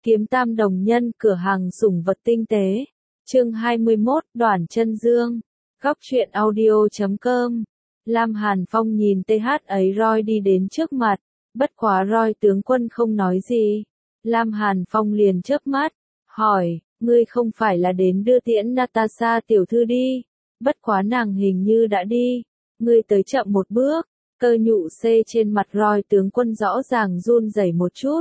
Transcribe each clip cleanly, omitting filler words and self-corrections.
Kiếm Tam đồng nhân cửa hàng sủng vật tinh tế. Chương 21, Đoản Chân Dương. Góc truyện audio.com. Lam Hàn Phong nhìn TH ấy Roy đi đến trước mặt, bất quá Roy tướng quân không nói gì. Lam Hàn Phong liền chớp mắt, hỏi, ngươi không phải là đến đưa tiễn Natasha tiểu thư đi, bất quá nàng hình như đã đi, ngươi tới chậm một bước. Cơ nhụ xê trên mặt Roy tướng quân rõ ràng run rẩy một chút.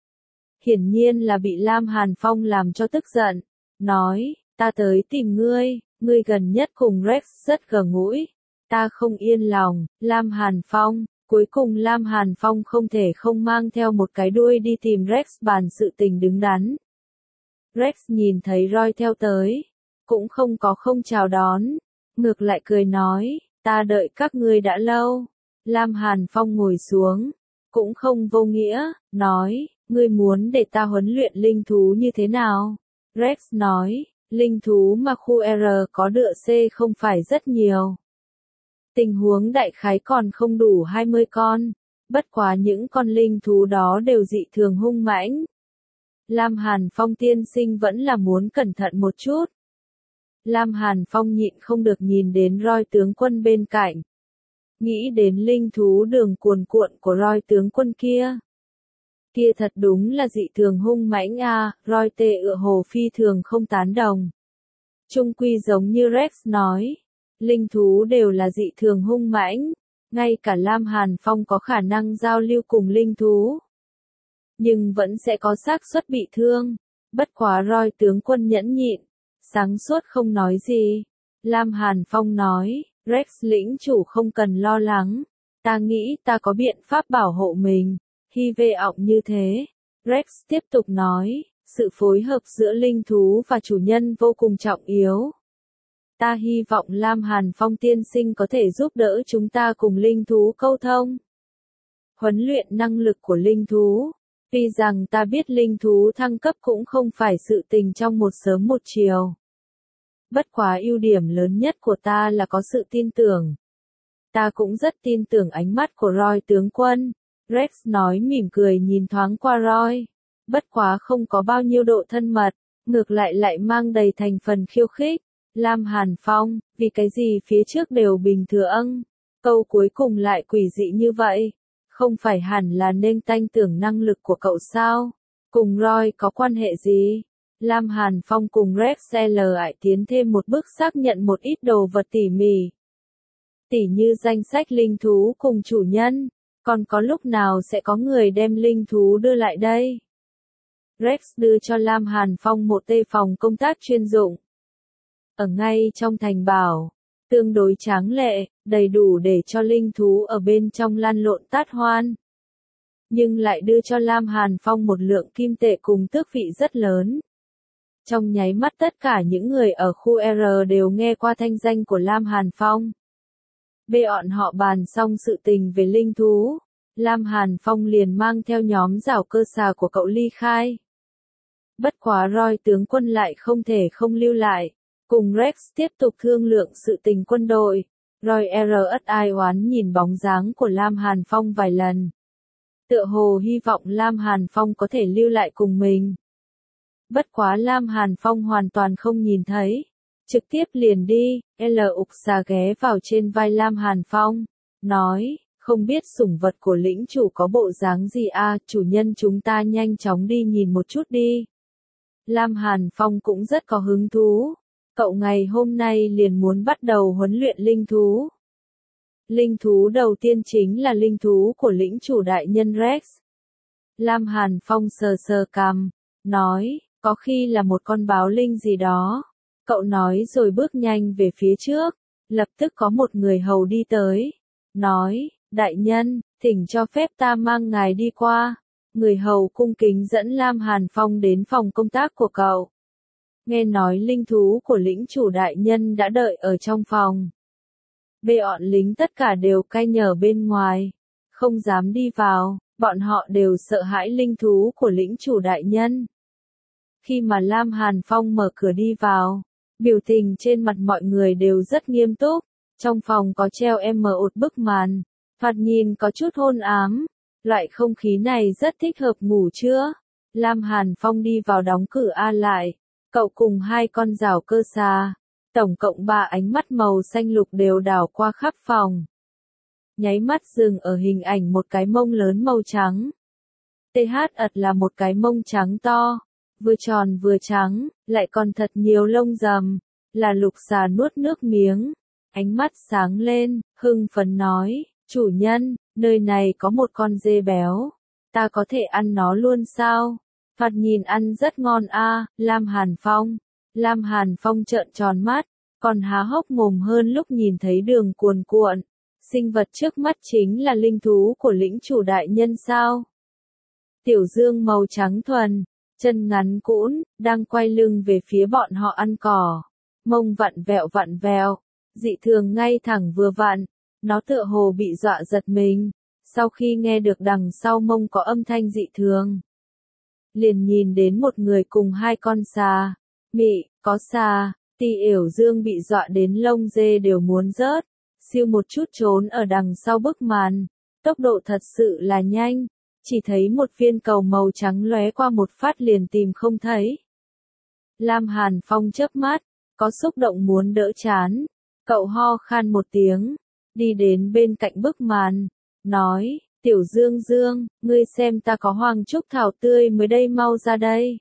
Hiển nhiên là bị Lam Hàn Phong làm cho tức giận, nói, ta tới tìm ngươi, ngươi gần nhất cùng Rex rất gần gũi, ta không yên lòng. Lam Hàn Phong, cuối cùng Lam Hàn Phong không thể không mang theo một cái đuôi đi tìm Rex bàn sự tình đứng đắn. Rex nhìn thấy Roy theo tới, cũng không chào đón, ngược lại cười nói, ta đợi các ngươi đã lâu. Lam Hàn Phong ngồi xuống, cũng không vô nghĩa, nói, ngươi muốn để ta huấn luyện linh thú như thế nào? Rex nói, linh thú mà khu R có đựa C không phải rất nhiều. Tình huống đại khái còn không đủ 20 con, bất quá những con linh thú đó đều dị thường hung mãnh. Lam Hàn Phong tiên sinh vẫn là muốn cẩn thận một chút. Lam Hàn Phong nhịn không được nhìn đến Roy tướng quân bên cạnh. Nghĩ đến linh thú đường cuồn cuộn của Roy tướng quân kia. Kia thật đúng là dị thường hung mãnh a. Roy tê ựa hồ phi thường không tán đồng. Trung quy giống như Rex nói, linh thú đều là dị thường hung mãnh, ngay cả Lam Hàn Phong có khả năng giao lưu cùng linh thú. Nhưng vẫn sẽ có xác suất bị thương, bất quá Roy tướng quân nhẫn nhịn, sáng suốt không nói gì. Lam Hàn Phong nói, Rex lĩnh chủ không cần lo lắng, ta nghĩ ta có biện pháp bảo hộ mình. Hy vọng như thế. Rex tiếp tục nói, sự phối hợp giữa linh thú và chủ nhân vô cùng trọng yếu. Ta hy vọng Lam Hàn Phong tiên sinh có thể giúp đỡ chúng ta cùng linh thú câu thông. Huấn luyện năng lực của linh thú. Tuy rằng ta biết linh thú thăng cấp cũng không phải sự tình trong một sớm một chiều. Bất quá ưu điểm lớn nhất của ta là có sự tin tưởng. Ta cũng rất tin tưởng ánh mắt của Roy tướng quân. Rex nói mỉm cười nhìn thoáng qua Roy. Bất quá không có bao nhiêu độ thân mật, ngược lại mang đầy thành phần khiêu khích. Lam Hàn Phong, vì cái gì phía trước đều bình thường, câu cuối cùng lại quỷ dị như vậy. Không phải hẳn là nên tanh tưởng năng lực của cậu sao? Cùng Roy có quan hệ gì? Lam Hàn Phong cùng Rex lại tiến thêm một bước xác nhận một ít đồ vật tỉ mỉ. Tỉ như danh sách linh thú cùng chủ nhân. Còn có lúc nào sẽ có người đem linh thú đưa lại đây? Rex đưa cho Lam Hàn Phong một tê phòng công tác chuyên dụng. Ở ngay trong thành bảo, tương đối tráng lệ, đầy đủ để cho linh thú ở bên trong lăn lộn tát hoan. Nhưng lại đưa cho Lam Hàn Phong một lượng kim tệ cùng tước vị rất lớn. Trong nháy mắt tất cả những người ở khu R đều nghe qua thanh danh của Lam Hàn Phong. Bọn họ bàn xong sự tình về linh thú, Lam Hàn Phong liền mang theo nhóm rảo cơ xà của cậu ly khai. Bất quá Roy tướng quân lại không thể không lưu lại, cùng Rex tiếp tục thương lượng sự tình quân đội. Roy ai oán nhìn bóng dáng của Lam Hàn Phong vài lần. Tựa hồ hy vọng Lam Hàn Phong có thể lưu lại cùng mình. Bất quá Lam Hàn Phong hoàn toàn không nhìn thấy. Trực tiếp liền đi, ục xà ghé vào trên vai Lam Hàn Phong, nói, không biết sủng vật của lĩnh chủ có bộ dáng gì chủ nhân chúng ta nhanh chóng đi nhìn một chút đi. Lam Hàn Phong cũng rất có hứng thú, cậu ngày hôm nay liền muốn bắt đầu huấn luyện linh thú. Linh thú đầu tiên chính là linh thú của lĩnh chủ đại nhân Rex. Lam Hàn Phong sờ cằm, nói, có khi là một con báo linh gì đó. Cậu nói rồi bước nhanh về phía trước, lập tức có một người hầu đi tới, nói, đại nhân, thỉnh cho phép ta mang ngài đi qua. Người hầu cung kính dẫn Lam Hàn Phong đến phòng công tác của cậu. Nghe nói linh thú của lĩnh chủ đại nhân đã đợi ở trong phòng. Bọn lính tất cả đều canh nhờ bên ngoài, không dám đi vào, bọn họ đều sợ hãi linh thú của lĩnh chủ đại nhân. Khi mà Lam Hàn Phong mở cửa đi vào, biểu tình trên mặt mọi người đều rất nghiêm túc, trong phòng có treo một bức màn, thoạt nhìn có chút hôn ám, loại không khí này rất thích hợp ngủ trưa. Lam Hàn Phong đi vào đóng cửa lại. Cậu cùng hai con rào cơ xà. Tổng cộng 3 ánh mắt màu xanh lục đều đảo qua khắp phòng. Nháy mắt dừng ở hình ảnh một cái mông lớn màu trắng. TH ật là một cái mông trắng to, vừa tròn vừa trắng, lại còn thật nhiều lông rầm, là lục xà nuốt nước miếng, ánh mắt sáng lên, hưng phấn nói, chủ nhân, nơi này có một con dê béo, ta có thể ăn nó luôn sao? Thoạt nhìn ăn rất ngon a. Lam Hàn Phong. Lam Hàn Phong trợn tròn mắt, còn há hốc mồm hơn lúc nhìn thấy đường cuồn cuộn. Sinh vật trước mắt chính là linh thú của lĩnh chủ đại nhân sao? Tiểu Dương màu trắng thuần, chân ngắn cũn, đang quay lưng về phía bọn họ ăn cỏ. Mông vặn vẹo, dị thường ngay thẳng vừa vặn, nó tựa hồ bị dọa giật mình, sau khi nghe được đằng sau mông có âm thanh dị thường. Liền nhìn đến một người cùng hai con xà, mị, có xà, Tiểu Dương bị dọa đến lông dê đều muốn rớt, siêu một chút trốn ở đằng sau bức màn, tốc độ thật sự là nhanh. Chỉ thấy một viên cầu màu trắng lóe qua một phát liền tìm không thấy. Lam Hàn Phong chớp mắt, có xúc động muốn đỡ chán. Cậu ho khan một tiếng, đi đến bên cạnh bức màn, nói, Tiểu Dương Dương, ngươi xem ta có hoàng trúc thảo tươi mới đây, mau ra đây.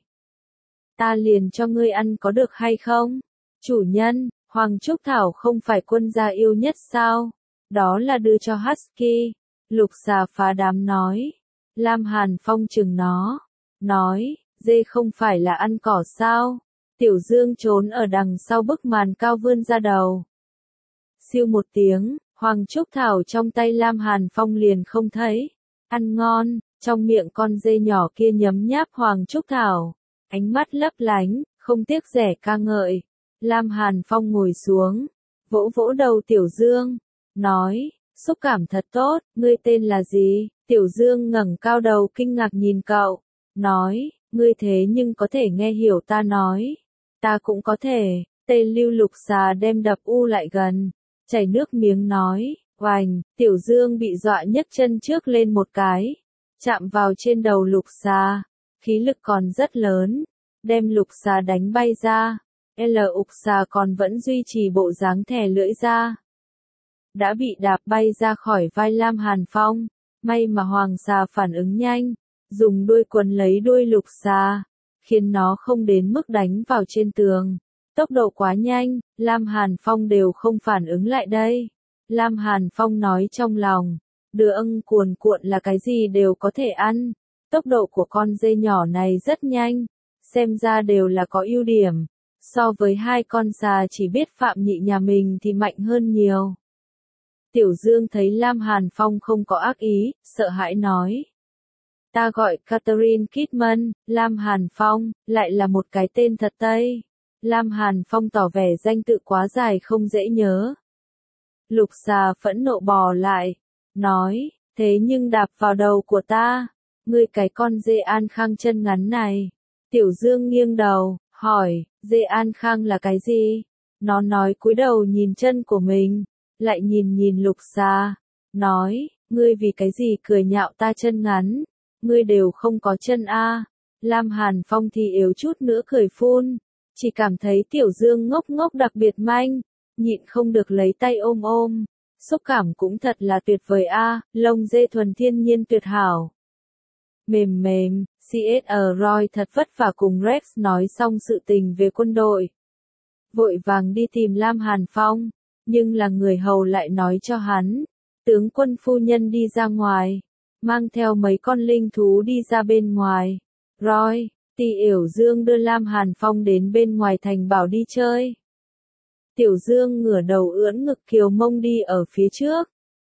Ta liền cho ngươi ăn có được hay không? Chủ nhân, hoàng trúc thảo không phải quân gia yêu nhất sao? Đó là đưa cho Husky. Lục xà phá đám nói. Lam Hàn Phong chừng nó, nói, dê không phải là ăn cỏ sao? Tiểu Dương trốn ở đằng sau bức màn cao vươn ra đầu. Siêu một tiếng, hoàng trúc thảo trong tay Lam Hàn Phong liền không thấy. Ăn ngon, trong miệng con dê nhỏ kia nhấm nháp hoàng trúc thảo, ánh mắt lấp lánh, không tiếc rẻ ca ngợi. Lam Hàn Phong ngồi xuống, vỗ vỗ đầu Tiểu Dương, nói, xúc cảm thật tốt, ngươi tên là gì? Tiểu Dương ngẩng cao đầu kinh ngạc nhìn cậu, nói, ngươi thế nhưng có thể nghe hiểu ta nói. Ta cũng có thể. Tây Lưu Lục xà đem đập u lại gần, chảy nước miếng nói, oành. Tiểu Dương bị dọa nhấc chân trước lên một cái, chạm vào trên đầu Lục xà, khí lực còn rất lớn, đem Lục xà đánh bay ra. Lục xà còn vẫn duy trì bộ dáng thè lưỡi ra, đã bị đạp bay ra khỏi vai Lam Hàn Phong. May mà hoàng xà phản ứng nhanh, dùng đuôi quấn lấy đuôi lục xà, khiến nó không đến mức đánh vào trên tường. Tốc độ quá nhanh, Lam Hàn Phong đều không phản ứng lại đây. Lam Hàn Phong nói trong lòng, đứa ưng cuồn cuộn là cái gì đều có thể ăn. Tốc độ của con dê nhỏ này rất nhanh, xem ra đều là có ưu điểm. So với hai con xà chỉ biết phạm nhị nhà mình thì mạnh hơn nhiều. Tiểu Dương thấy Lam Hàn Phong không có ác ý, sợ hãi nói. Ta gọi Catherine Kidman. Lam Hàn Phong, lại là một cái tên thật Tây. Lam Hàn Phong tỏ vẻ danh tự quá dài không dễ nhớ. Lục xà phẫn nộ bò lại, nói, thế nhưng đạp vào đầu của ta, ngươi cái con dê An Khang chân ngắn này. Tiểu Dương nghiêng đầu, hỏi, dê An Khang là cái gì? Nó nói cúi đầu nhìn chân của mình, lại nhìn lục xà, nói, ngươi vì cái gì cười nhạo ta chân ngắn, ngươi đều không có chân a. Lam Hàn Phong thì yếu chút nữa cười phun, chỉ cảm thấy Tiểu Dương ngốc ngốc đặc biệt manh, nhịn không được lấy tay ôm ôm, xúc cảm cũng thật là tuyệt vời a, lông dê thuần thiên nhiên tuyệt hảo. Mềm mềm, C.S. Roy thật vất vả cùng Rex nói xong sự tình về quân đội. Vội vàng đi tìm Lam Hàn Phong, nhưng là người hầu lại nói cho hắn, tướng quân phu nhân đi ra ngoài, mang theo mấy con linh thú đi ra bên ngoài. Roy, Tiểu Dương đưa Lam Hàn Phong đến bên ngoài thành bảo đi chơi. Tiểu Dương ngửa đầu ưỡn ngực kiều mông đi ở phía trước.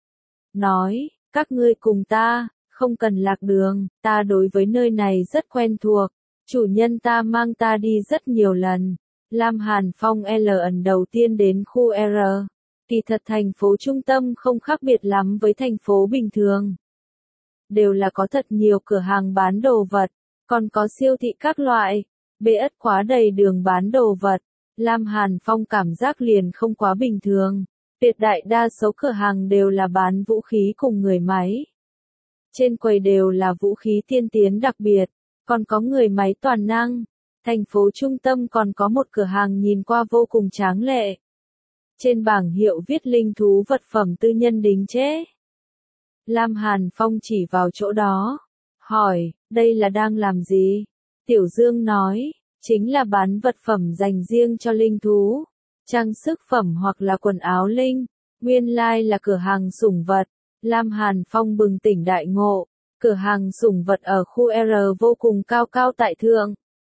Nói, các ngươi cùng ta, không cần lạc đường, ta đối với nơi này rất quen thuộc, chủ nhân ta mang ta đi rất nhiều lần. Lam Hàn Phong lần đầu tiên đến khu R. Kỳ thật thành phố trung tâm không khác biệt lắm với thành phố bình thường. Đều là có thật nhiều cửa hàng bán đồ vật, còn có siêu thị các loại, bê ất quá đầy đường bán đồ vật. Lam Hàn Phong cảm giác liền không quá bình thường. Tuyệt đại đa số cửa hàng đều là bán vũ khí cùng người máy. Trên quầy đều là vũ khí tiên tiến đặc biệt, còn có người máy toàn năng. Thành phố trung tâm còn có một cửa hàng nhìn qua vô cùng tráng lệ. Trên bảng hiệu viết linh thú vật phẩm tư nhân đính chế. Lam Hàn Phong chỉ vào chỗ đó, hỏi, đây là đang làm gì? Tiểu Dương nói, chính là bán vật phẩm dành riêng cho linh thú, trang sức phẩm hoặc là quần áo linh. Nguyên lai là cửa hàng sủng vật. Lam Hàn Phong bừng tỉnh đại ngộ, cửa hàng sủng vật ở khu R vô cùng cao cao tại thượng.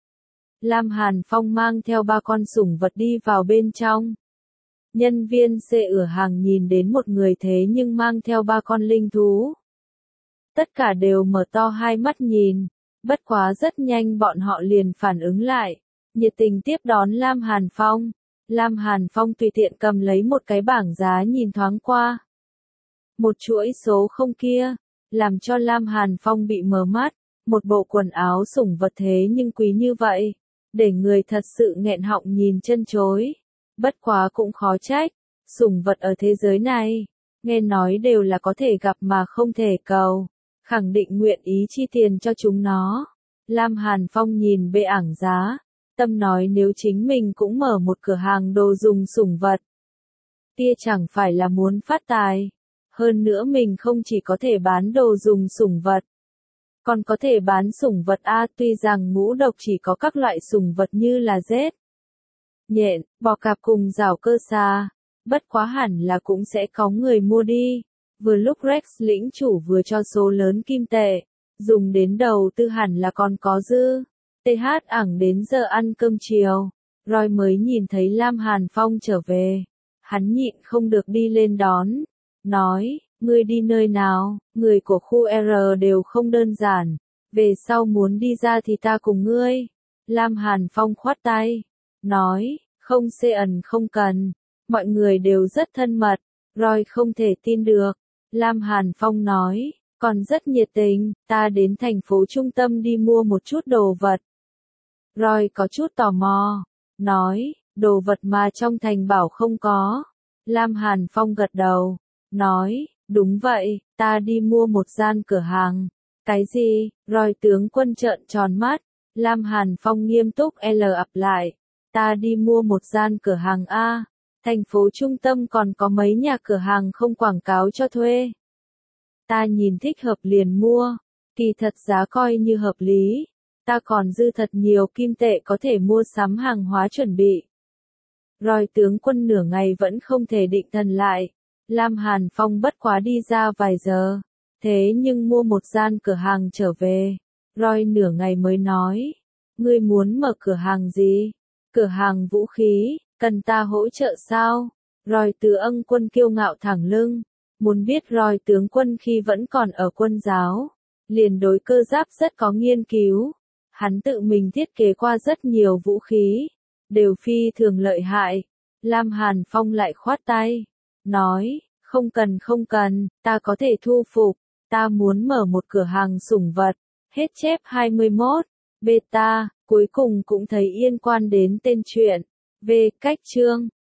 Lam Hàn Phong mang theo 3 con sủng vật đi vào bên trong. Nhân viên xe ở hàng nhìn đến một người thế nhưng mang theo 3 con linh thú. Tất cả đều mở to hai mắt nhìn, bất quá rất nhanh bọn họ liền phản ứng lại, nhiệt tình tiếp đón Lam Hàn Phong. Lam Hàn Phong tùy tiện cầm lấy một cái bảng giá nhìn thoáng qua. Một chuỗi số không kia, làm cho Lam Hàn Phong bị mờ mắt, một bộ quần áo sủng vật thế nhưng quý như vậy, để người thật sự nghẹn họng nhìn chân chối. Bất quá cũng khó trách, sủng vật ở thế giới này, nghe nói đều là có thể gặp mà không thể cầu, khẳng định nguyện ý chi tiền cho chúng nó. Lam Hàn Phong nhìn bệ ảng giá, tâm nói nếu chính mình cũng mở một cửa hàng đồ dùng sủng vật, tia chẳng phải là muốn phát tài. Hơn nữa mình không chỉ có thể bán đồ dùng sủng vật, còn có thể bán sủng vật A. Tuy rằng ngũ độc chỉ có các loại sủng vật như là rết, nhện, bò cạp cùng rào cơ xa, bất quá hẳn là cũng sẽ có người mua đi. Vừa lúc Rex lĩnh chủ vừa cho số lớn kim tệ, dùng đến đầu tư hẳn là còn có dư. TH ẳng đến giờ ăn cơm chiều, Roy mới nhìn thấy Lam Hàn Phong trở về, hắn nhịn không được đi lên đón, nói, ngươi đi nơi nào? Người của khu R đều không đơn giản, về sau muốn đi ra thì ta cùng ngươi. Lam Hàn Phong khoát tay, nói, không CN không cần, mọi người đều rất thân mật. Roy không thể tin được. Lam Hàn Phong nói, còn rất nhiệt tình, ta đến thành phố trung tâm đi mua một chút đồ vật. Roy có chút tò mò, nói, đồ vật mà trong thành bảo không có. Lam Hàn Phong gật đầu, nói, đúng vậy, ta đi mua một gian cửa hàng. Cái gì? Roy tướng quân trợn tròn mắt. Lam Hàn Phong nghiêm túc ập lại, ta đi mua một gian cửa hàng A. Thành phố trung tâm còn có mấy nhà cửa hàng không quảng cáo cho thuê. Ta nhìn thích hợp liền mua, kỳ thật giá coi như hợp lý. Ta còn dư thật nhiều kim tệ có thể mua sắm hàng hóa chuẩn bị. Roy tướng quân nửa ngày vẫn không thể định thần lại. Lam Hàn Phong bất quá đi ra vài giờ, thế nhưng mua một gian cửa hàng trở về. Roy nửa ngày mới nói, ngươi muốn mở cửa hàng gì? Cửa hàng vũ khí, cần ta hỗ trợ sao? Roy tướng quân kiêu ngạo thẳng lưng, muốn biết Roy tướng quân khi vẫn còn ở quân giáo, liền đối cơ giáp rất có nghiên cứu. Hắn tự mình thiết kế qua rất nhiều vũ khí, đều phi thường lợi hại. Lam Hàn Phong lại khoát tay, nói, không cần, ta có thể thu phục, ta muốn mở một cửa hàng sủng vật. Hết chép 21, beta, cuối cùng cũng thấy liên quan đến tên truyện. Về cách chương